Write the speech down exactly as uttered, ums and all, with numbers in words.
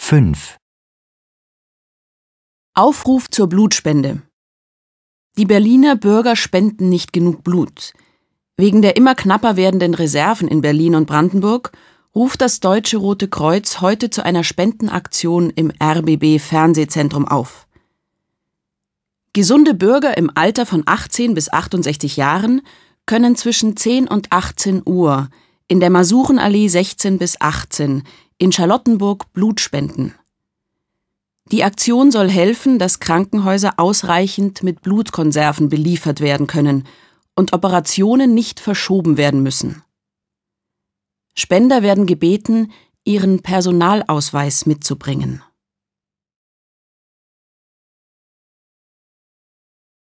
fünf. Aufruf zur Blutspende. Die Berliner Bürger spenden nicht genug Blut. Wegen der immer knapper werdenden Reserven in Berlin und Brandenburg ruft das Deutsche Rote Kreuz heute zu einer Spendenaktion im R B B-Fernsehzentrum auf. Gesunde Bürger im Alter von achtzehn bis achtundsechzig Jahren können zwischen zehn und achtzehn Uhr in der Masurenallee sechzehn bis achtzehn in Charlottenburg Blut spenden. Die Aktion soll helfen, dass Krankenhäuser ausreichend mit Blutkonserven beliefert werden können und Operationen nicht verschoben werden müssen. Spender werden gebeten, ihren Personalausweis mitzubringen.